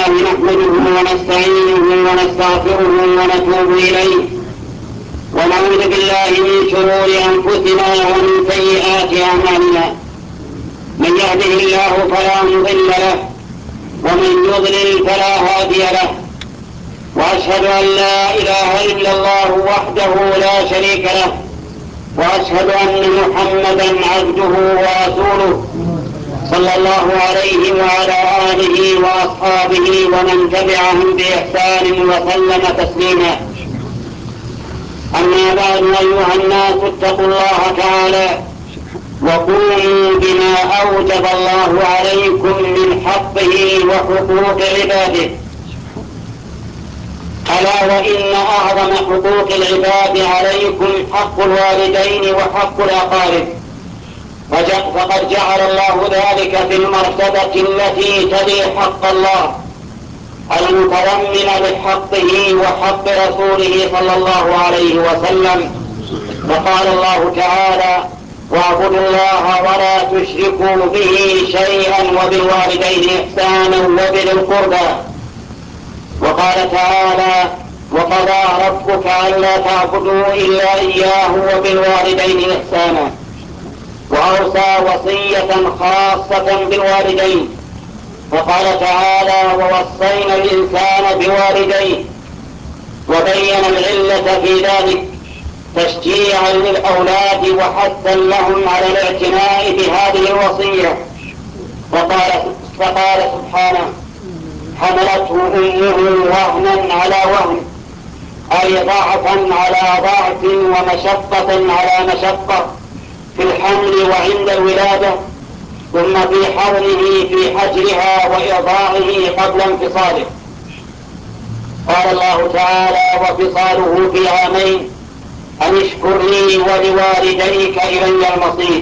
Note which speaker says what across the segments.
Speaker 1: لله نحمده ونستعينه ونستغفره ونتوب إليه ونعوذ بالله من شرور أنفسنا ومن سيئات أعمالنا. من يهده الله فلا مضل له ومن يضلل فلا هادي له، وأشهد أن لا إله إلا الله وحده لا شريك له، وأشهد أن محمدا عبده ورسوله صلى الله عليه وعلى آله وأصحابه ومن تبعهم بإحسان وسلم تسليما. أما بعد، أيها الناس اتقوا الله تعالى وقوموا بما أوجب الله عليكم من حقه وحقوق عباده. ألا وإن أعظم حقوق العباد عليكم حق الوالدين وحق الأقارب، فقد جعل الله ذلك في المرتبة التي تلي حق الله المتضمن لحقه وحق رسوله صلى الله عليه وسلم. فقال الله تعالى: واعبدوا الله ولا تشركوا به شيئا وبالوالدين إحسانا وبذي القربى. وقال تعالى: وقضى ربك ألا تعبدوا إلا إياه وبالوالدين إحسانا. وأوصى وصية خاصة بالوالدين، وقال تعالى: ووصينا الإنسان بوالديه، وبين العلة في ذلك تشجيعا للأولاد وحثا لهم على الاعتناء بهذه الوصية. فقال سبحانه: حملته أمه وهنا على وهن، أي ضعفا على ضعف ومشقة على مشقة في الحمل وعند الولادة، ثم في حمله في حجرها وإرضاعه قبل انفصاله. قال الله تعالى: وفصاله في عامين أن اشكر لي ولوالديك إلي المصير.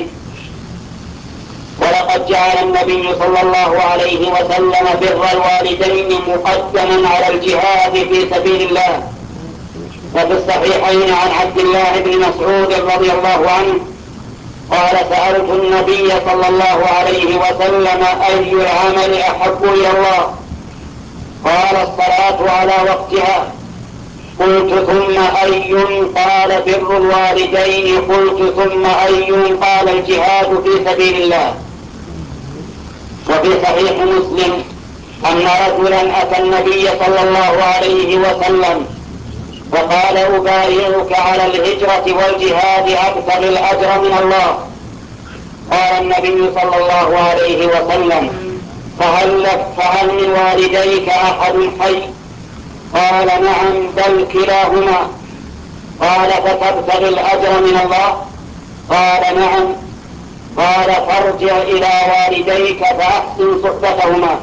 Speaker 1: ولقد جعل النبي صلى الله عليه وسلم بر الوالدين مقدما على الجهاد في سبيل الله. وفي الصحيحين عن عبد الله بن مسعود رضي الله عنه قال: سألت النبي صلى الله عليه وسلم: أي العمل أحب إلى الله؟ قال: الصلاة على وقتها. قلت: ثم أي؟ قال: بر الوالدين. قلت: ثم أي؟ قال: الجهاد في سبيل الله. وفي صحيح مسلم أن رجلا أتى النبي صلى الله عليه وسلم وقال: أبايعك على الهجرة والجهاد أبتغي الأجر من الله. قال النبي صلى الله عليه وسلم: فهل من والديك أحد حي؟ قال: نعم، بل كلاهما. قال: فتبتغي الأجر من الله؟ قال: نعم. قال: فارجع إلى والديك فأحسن صحبتهما.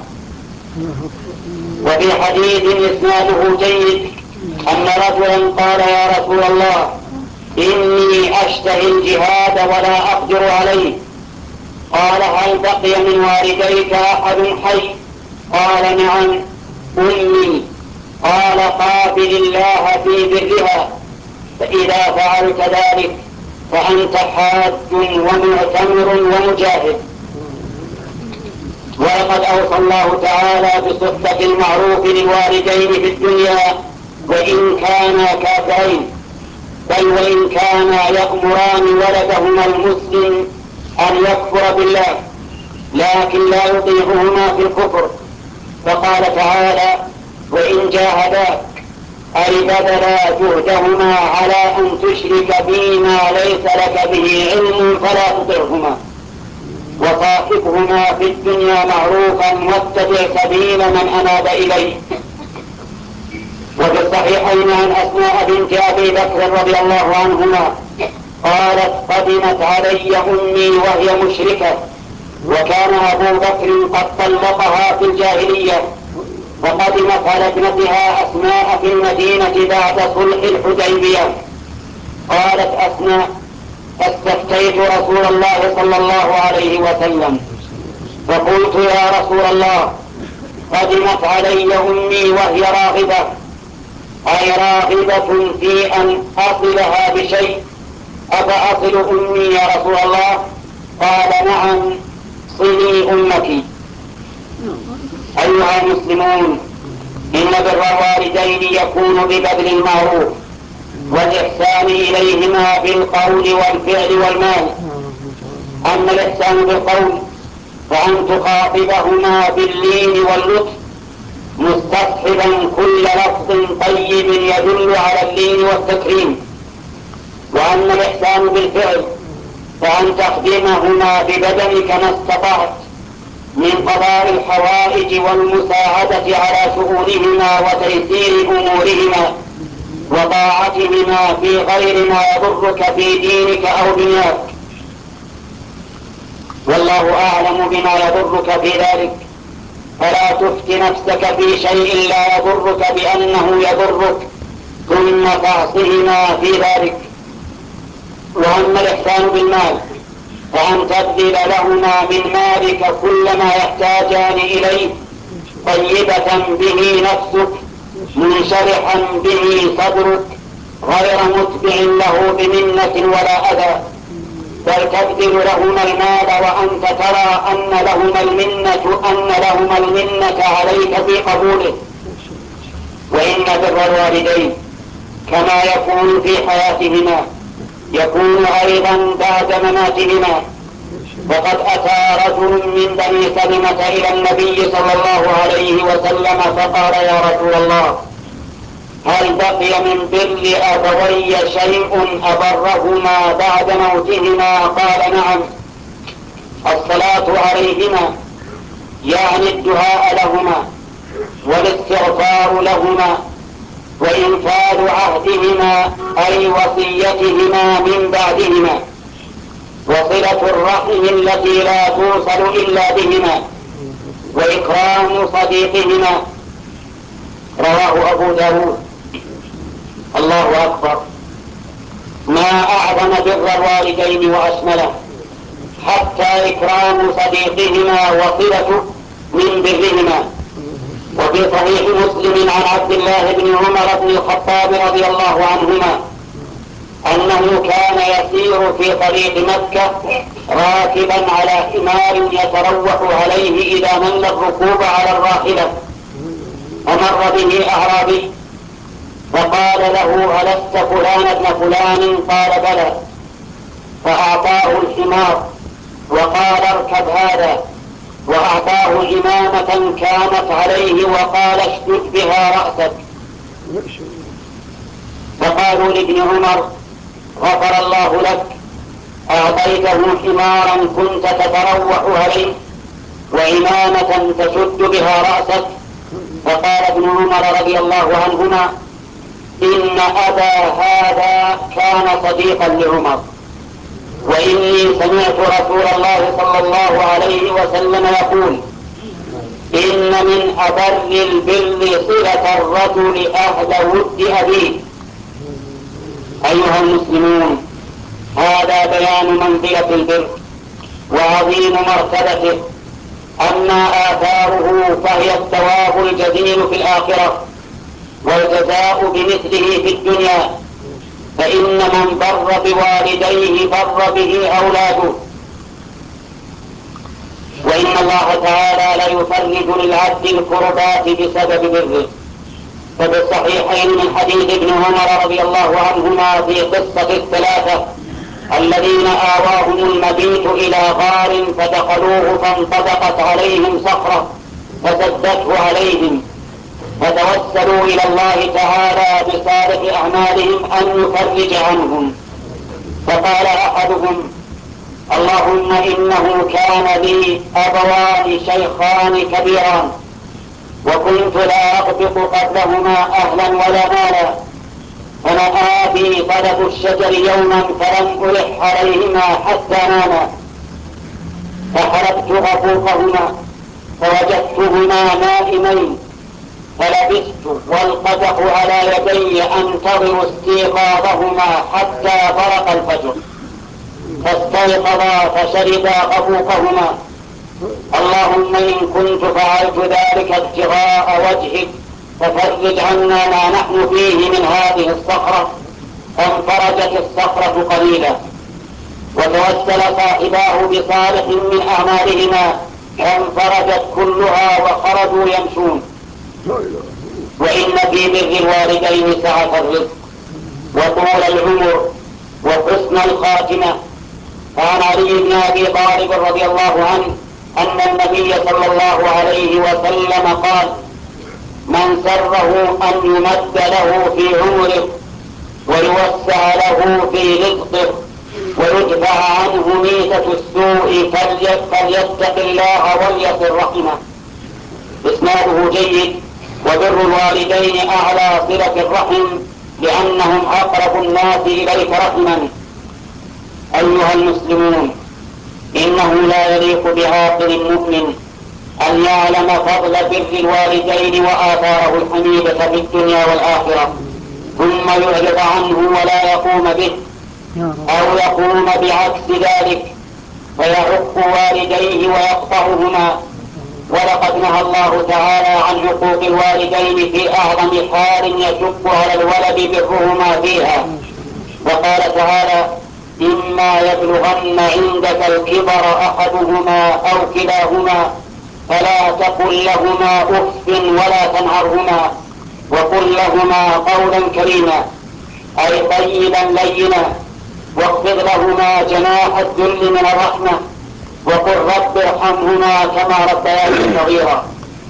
Speaker 1: وفي حديث إسناده جيد أن رجلا قال: يا رسول الله، إني أشتهي الجهاد ولا أقدر عليه. قال: هل بقي من والديك أحد حي؟ قال: نعم، أمي. قال: قابل الله في برها، فإذا فعلت ذلك فأنت حاج ومعتمر ومجاهد. ولقد أوصى الله تعالى بصحبة المعروف للوالدين في الدنيا وإن كانا كافرين، بل وإن كانا يأمران ولدهما المسلم أن يكفر بالله، لكن لا يطيعهما في الكفر. فقال تعالى: وإن جاهداك أي بذلا جهدهما على أن تشرك بي ما ليس لك به علم فلا تطعهما، وصاحبهما في الدنيا معروفا واتبع سبيل من أناب إليه. وفي الصحيحين عن أسماء بنت أبي بكر رضي الله عنهما قالت: قدمت علي أمي وهي مشركة، وكان أبو بكر قد طلقها في الجاهلية، فقدمت على ابنتها أسماء في المدينة بعد صلح الحديبية. قالت أسماء: فاستفتيت رسول الله صلى الله عليه وسلم فقلت: يا رسول الله، قدمت علي أمي وهي راغبة، أي راغبة في أن أصلها بشيء، أفأصل أمي يا رسول الله؟ قال: نعم، صلي أمك. أيها المسلمون، إن بر الوالدين يكون ببذل المعروف والإحسان إليهما بالقول والفعل والمال. أما الإحسان بالقول فأن تخاطبهما باللين واللطف مستصحبا كل لفظ طيب يدل على اللين والتكريم. وأما الإحسان بالفعل فأن تخدمهما ببدنك ما استطعت من قضاء الحوائج والمساعدة على شؤونهما وتيسير أمورهما وطاعتهما في غير ما يضرك في دينك أو دنياك، والله أعلم بما يضرك في ذلك، فلا تفت نفسك في شيء لا يضرك بأنه يضرك ثم تعصهما في ذلك. وأما الإحسان بالمال فأن تبذل لهما من مالك كل ما يحتاجان إليه طيبة به نفسك منشرحا به صدرك غير متبع له بمنة ولا أذى، بل تبذل لهما المال وأنت ترى أن لهما المنة عليك في قبوله. وإن بر الوالدين كما يكون في حياتهما يكون أيضا بعد مماتهما. وقد أتى رجل من بني سلمة إلى النبي صلى الله عليه وسلم فقال: يا رسول الله، هل بقي من بر أبوي شيء أبرهما بعد موتهما؟ قال: نعم، الصلاة عليهما، يعني الدعاء لهما والاستغفار لهما وإنفاذ عهدهما أي وصيتهما من بعدهما، وصلة الرحم التي لا توصل إلا بهما، وإكرام صديقهما. رواه أبو داود. الله أكبر، ما أعظم بر الوالدين وأشمله، حتى إكرام صديقهما وصلة من برهما. وفي صحيح مسلم عن عبد الله بن عمر بن الخطاب رضي الله عنهما أنه كان يسير في طريق مكة راكبا على حمار يتروح عليه إذا مل الركوب على الراحلة، فمر به أعرابي فقال له: ألست فلان ابن فلان؟ قال: بلى. فأعطاه الحمار وقال: اركب هذا، وأعطاه إمامة كانت عليه وقال: اشدد بها رأسك. فقالوا لابن عمر: غفر الله لك، أعطيته حمارا كنت تتروح عليه وإمامة تشد بها رأسك. فقال ابن عمر رضي الله عنهما: إن أبا هذا كان صديقا لعمر، وإني سمعت رسول الله صلى الله عليه وسلم يقول: إن من أبر البر صلة الرجل أهل ود أبيه. أيها المسلمون، هذا بيان منزلة البر وعظيم مرتبته. أما آثاره فهي الثواب الجزيل في الآخرة والجزاء بمثله في الدنيا، فإن من بر بوالديه بر به أولاده. وإن الله تعالى ليفرج للعبد الكربات بسبب بره. ففي الصحيحين من حديث ابن عمر رضي الله عنهما في قصة الثلاثة الذين آواهم المبيت إلى غار فدخلوه فانطبقت عليهم صخرة فسدته عليهم، فتوسلوا إلى الله تعالى بصالح أعمالهم أن يفرج عنهم. فقال أحدهم: اللهم إنه كان لي أبوان شيخان كبيران وكنت لا أغبط قبلهما أهلا ولا مالا، فنأى بي طلب الشجر يوما فلم ألح عليهما حتى ناما، فحلبت غفوقهما فوجدتهما نائمين، فلبثت والقدح على يدي أنتظر استيقاظهما حتى برق الفجر، فاستيقظا فشربا غفوقهما. اللهم إن كنت فعلت ذلك ابتغاء وجهك ففرج عنا ما نحن فيه من هذه الصخرة. فانفرجت الصخرة قليلا، وتوسل صاحباه بصالح من أعمالهما فانفرجت كلها وخرجوا يمشون. وإن في بر الوالدين سعة الرزق وطول العمر وحسن الخاتمة. عن علي بن أبي طالب رضي الله عنه أن النبي صلى الله عليه وسلم قال: من سره أن يمد له في عمره ويوسع له في رزقه ويدفع عنه ميتة السوء فليتق الله وليصل رحمه. إسناده جيد. وبر الوالدين أعلى صلة الرحم لأنهم أقرب الناس إليك رحما. أيها المسلمون، إنه لا يليق بعاقل مؤمن أن يعلم فضل بر الوالدين وآثاره الحميدة في الدنيا والآخرة ثم يعرض عنه ولا يقوم به أو يقوم بعكس ذلك فيعق والديه ويقطعهما. ولقد نهى الله تعالى عن عقوق الوالدين في أعظم حال يشق على الولد برهما فيها، وقال تعالى: إما يبلغن عندك الكبر أحدهما أو كلاهما فلا تقل لهما أف ولا تنهرهما وقل لهما قولا كريما، أي طيبا لينا، واخفض لهما جناح الذل من الرحمة وقل رب ارحمهما كما ربياني صغيرا.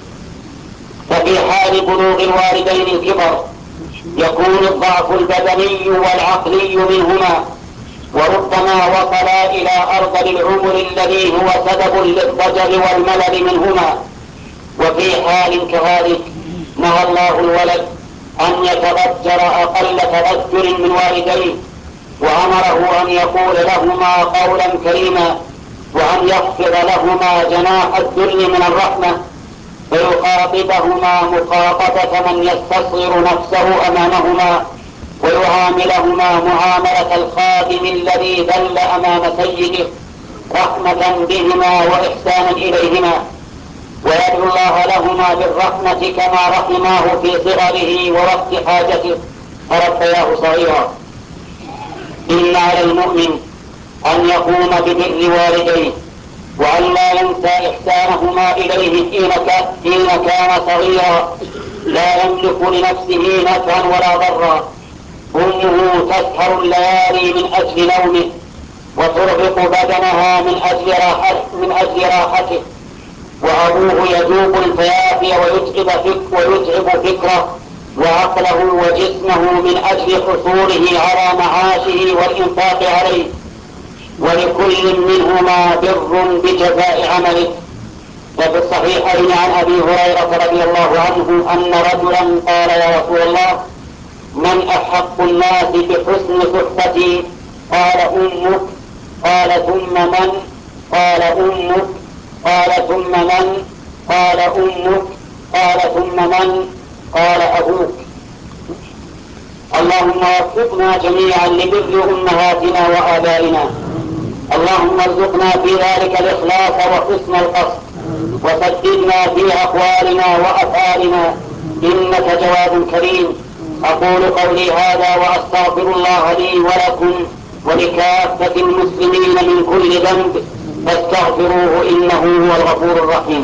Speaker 1: ففي حال بلوغ الوالدين الكبر يكون الضعف البدني والعقلي منهما، وربما وصلا إلى أرذل العمر الذي هو سبب للضجر والملل منهما. وفي حال كذلك نهى الله الولد أن يتضجر أقل تضجر من والديه، وأمره أن يقول لهما قولا كريما وأن يخفض لهما جناح الذل من الرحمة فيخاطبهما مخاطبة من يستصغر نفسه أمامهما ويعاملهما معاملة الخادم الذي ذل أمام سيده رحمة بهما وإحسانا إليهما، ويدعو الله لهما بالرحمة كما رحماه في صغره ووقت حاجته فربياه صغيرا. إن على المؤمن أن يقوم ببر والديه وأن لا ينسى إحسانهما إليه حين كان صغيرا لا يملك لنفسه نفعا ولا ضرا. أمه تسهر الليالي من أجل نومه وترهق بدنها من أجل راحته، وأبوه يذوق الفيافي ويتعب فكره وعقله وجسمه من أجل حصوله على معاشه والإنفاق عليه، ولكل منهما بر بجزاء عمله. وفي الصحيحين عن أبي هريرة رضي الله عنه أن رجلا قال: يا رسول الله، من أحق الناس بحسن صحبتي؟ قال: أمك. قال: ثم من؟ قال: أمك. قال: ثم من؟ قال: أمك. قال: ثم من؟ قال: أبوك. اللهم وفقنا جميعا لبر أمهاتنا وآبائنا. اللهم ارزقنا في ذلك الإخلاص وحسن القصد، وسددنا في أقوالنا وأفعالنا إنك جواد كريم. أقول قولي هذا وأستغفر الله لي ولكم ولكافة المسلمين من كل ذنب فاستغفروه إنه هو الغفور الرحيم.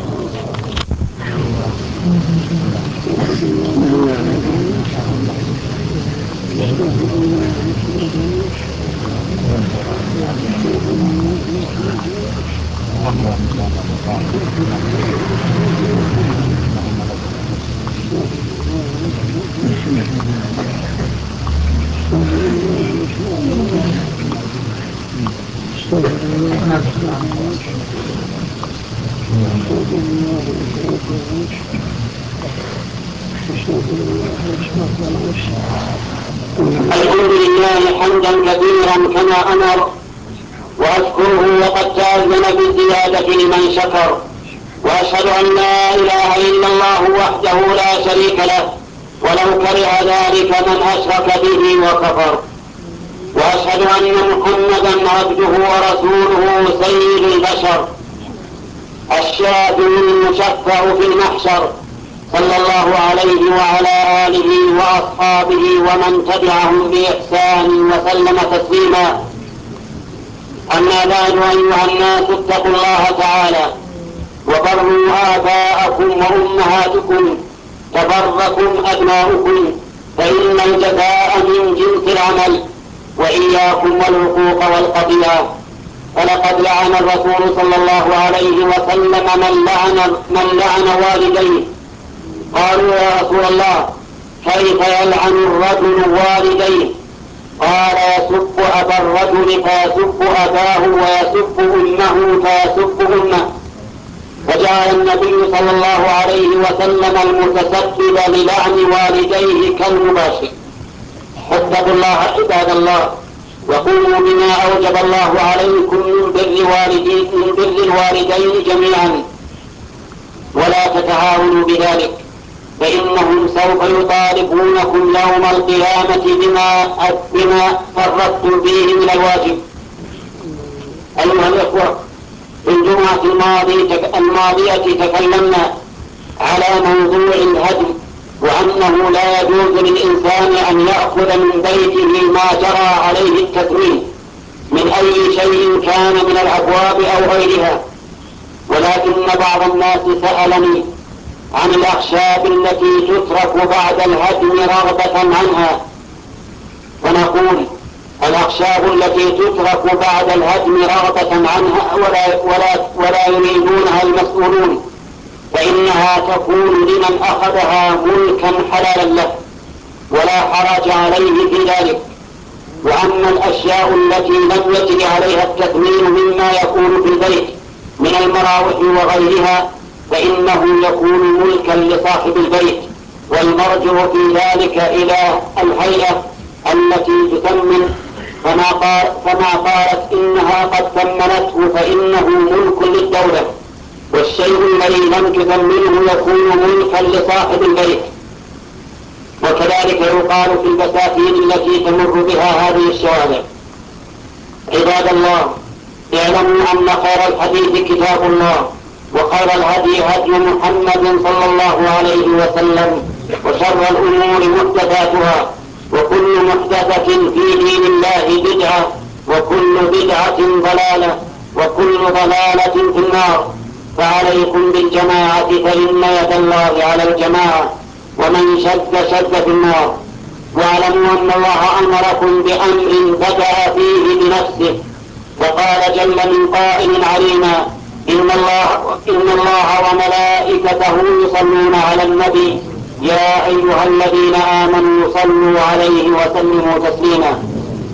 Speaker 1: الحمد لله حمدا كثيرا كما أمر، وأشكره وقد تأذن بالزيادة لمن شكر، وأشهد أن لا إله إلا الله وحده لا شريك له ولو كره ذلك من أشرك به وكفر، وأشهد أن محمدا عبده ورسوله سيد البشر الشافع المشفع في المحشر صلى الله عليه وعلى آله وأصحابه ومن تبعهم بإحسان وسلم تسليما. أما بعد، أيها الناس اتقوا الله تعالى وبروا آباءكم وأمهاتكم تفركم أبناؤكم فإن الجزاء من جنس العمل، وإياكم والعقوق والقطيعة. فلقد لعن الرسول صلى الله عليه وسلم من لعن والديه. قالوا يا رسول الله كيف يلعن الرجل والديه؟ قال يسب أبا الرجل فيسب أباه، ويسب أمه فيسب أمه. فجعل النبي صلى الله عليه وسلم المتسبب للعن والديه كالمباشر. فاتقوا الله عباد الله، وقوموا بما أوجب الله عليكم من بر الوالدين جميعا، ولا تتهاونوا بذلك، فإنهم سوف يطالبونكم يوم القيامة بما فرطتم فيه من الواجب. أيها الإخوة، في الجمعة الماضية تكلمنا على موضوع الهدم، وأنه لا يجوز للإنسان أن يأخذ من بيته ما جرى عليه التكوين من أي شيء كان من الأبواب أو غيرها. ولكن بعض الناس سألني عن الأخشاب التي تترك بعد الهدم رغبة عنها، ونقول الأخشاب التي تترك بعد الهدم رغبة عنها ولا يريدونها المسؤولون، فإنها تكون لمن أخذها ملكا حلالا له، ولا حرج عليه في ذلك. وأما الأشياء التي لم يجري عليها التثمين مما يكون في البيت من المراوح وغيرها فإنه يكون ملكا لصاحب البيت، والمرجع في ذلك إلى الهيئة التي تثمن، فما قالت إنها قد ثمنته فإنه ملك للدولة، والشيء الذي لم تثمنه يكون ملكا لصاحب البيت. وكذلك يقال في البساتين التي تمر بها هذه الشوارع. عباد الله، اعلموا أن خير الحديث كتاب الله، وخير الهدي هدي محمد صلى الله عليه وسلم، وشر الأمور محدثاتها، وكل محدثة في دين الله بدعة، وكل بدعة ضلالة، وكل ضلالة في النار. فعليكم بالجماعة فإن يد الله على الجماعة، ومن شد في النار. واعلموا أن الله أمركم بأمر بدأ فيه بنفسه، وقال جل من قائل علينا إن الله وملائكته يصلون على النبي يا أيها الذين آمنوا صلوا عليه وسلموا تسليما.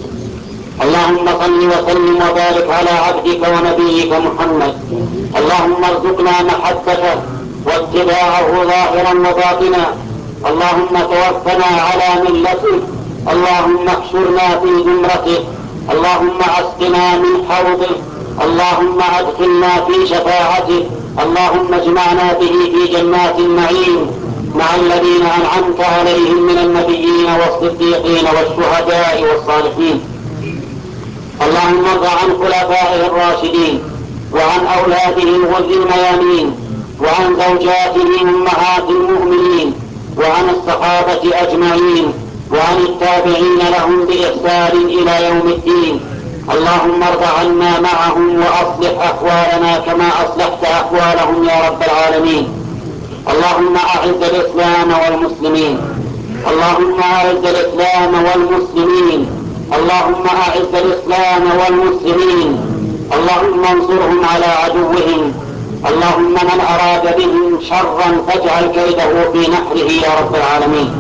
Speaker 1: اللهم صل وسلم وبارك على عبدك ونبيك محمد. اللهم ارزقنا محبته واتباعه ظاهرا وباطنا. اللهم توفنا على ملته. اللهم احشرنا في زمرته. اللهم اسقنا من حوضه. اللهم ادخلنا في شفاعته. اللهم اجمعنا به في جنات النعيم مع الذين أنعمت عليهم من النبيين والصديقين والشهداء والصالحين. اللهم ارض عن خلفائه الراشدين، وعن أولاده الغر الميامين، وعن زوجاته أمهات المؤمنين، وعن الصحابة أجمعين، وعن التابعين لهم بإحسان إلى يوم الدين. اللهم ارض عنا معهم وأصلح أحوالنا كما أصلحت أحوالهم يا رب العالمين. اللهم أعز الإسلام والمسلمين. اللهم أعز الإسلام والمسلمين. اللهم أعز الإسلام والمسلمين. اللهم انصرهم على عدوهم. اللهم من أراد بهم شرا فاجعل كيده في نحره يا رب العالمين.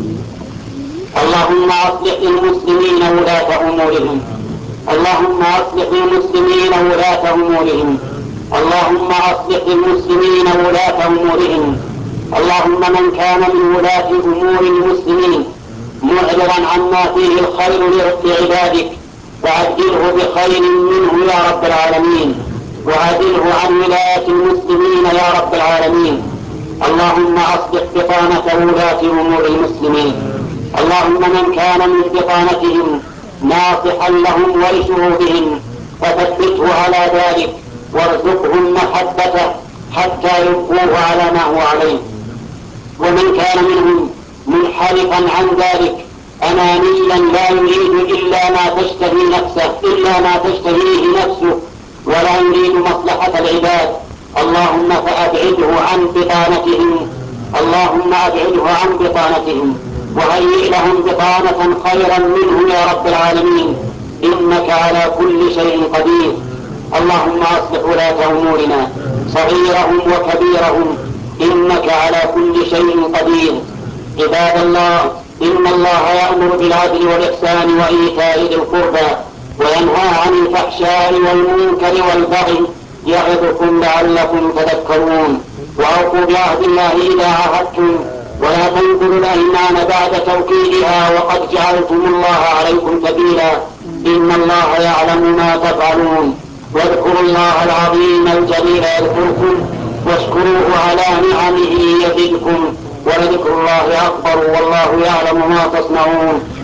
Speaker 1: اللهم أصلح للمسلمين ولاة أمورهم. اللهم أصلح للمسلمين ولاة أمورهم. اللهم أصلح للمسلمين ولاة أمورهم. اللهم من كان من ولاة أمور المسلمين معرضا عما فيه الخير لعبادك فعدله بخير منه يا رب العالمين، وعدله عن ولاية المسلمين يا رب العالمين. اللهم أصلح بطانة ولاة أمور المسلمين. اللهم من كان من بطانتهم ناصحا لهم ولشعوبهم فثبته على ذلك وارزقهم محبته حتى يبقوه على ما هو عليه. ومن كان منهم منحرفا عن ذلك أنانيا لا يريد إلا ما تشتهيه نفسه ولا يريد مصلحة العباد، اللهم فأبعده عن بطانتهم اللهم أبعده عن بطانتهم وهيئ لهم بطانة خيرا منهم يا رب العالمين، إنك على كل شيء قدير. اللهم أصلح ولاة أمورنا صغيرهم وكبيرهم، إنك على كل شيء قدير. عباد الله، إن الله يأمر بالعدل والإحسان وإيتاء ذي القربى وينهى عن الفحشاء والمنكر والبغي يعظكم لعلكم تذكرون. وأوفوا بعهد الله إذا عاهدتم، ولا تنقضوا الأيمان بعد توكيدها وقد جعلتم الله عليكم كبيرا، إن الله يعلم ما تفعلون. واذكروا الله العظيم الجليل يذكركم، واشكروه على نعمه يزدكم، ولذكر الله أكبر والله يعلم ما تصنعون.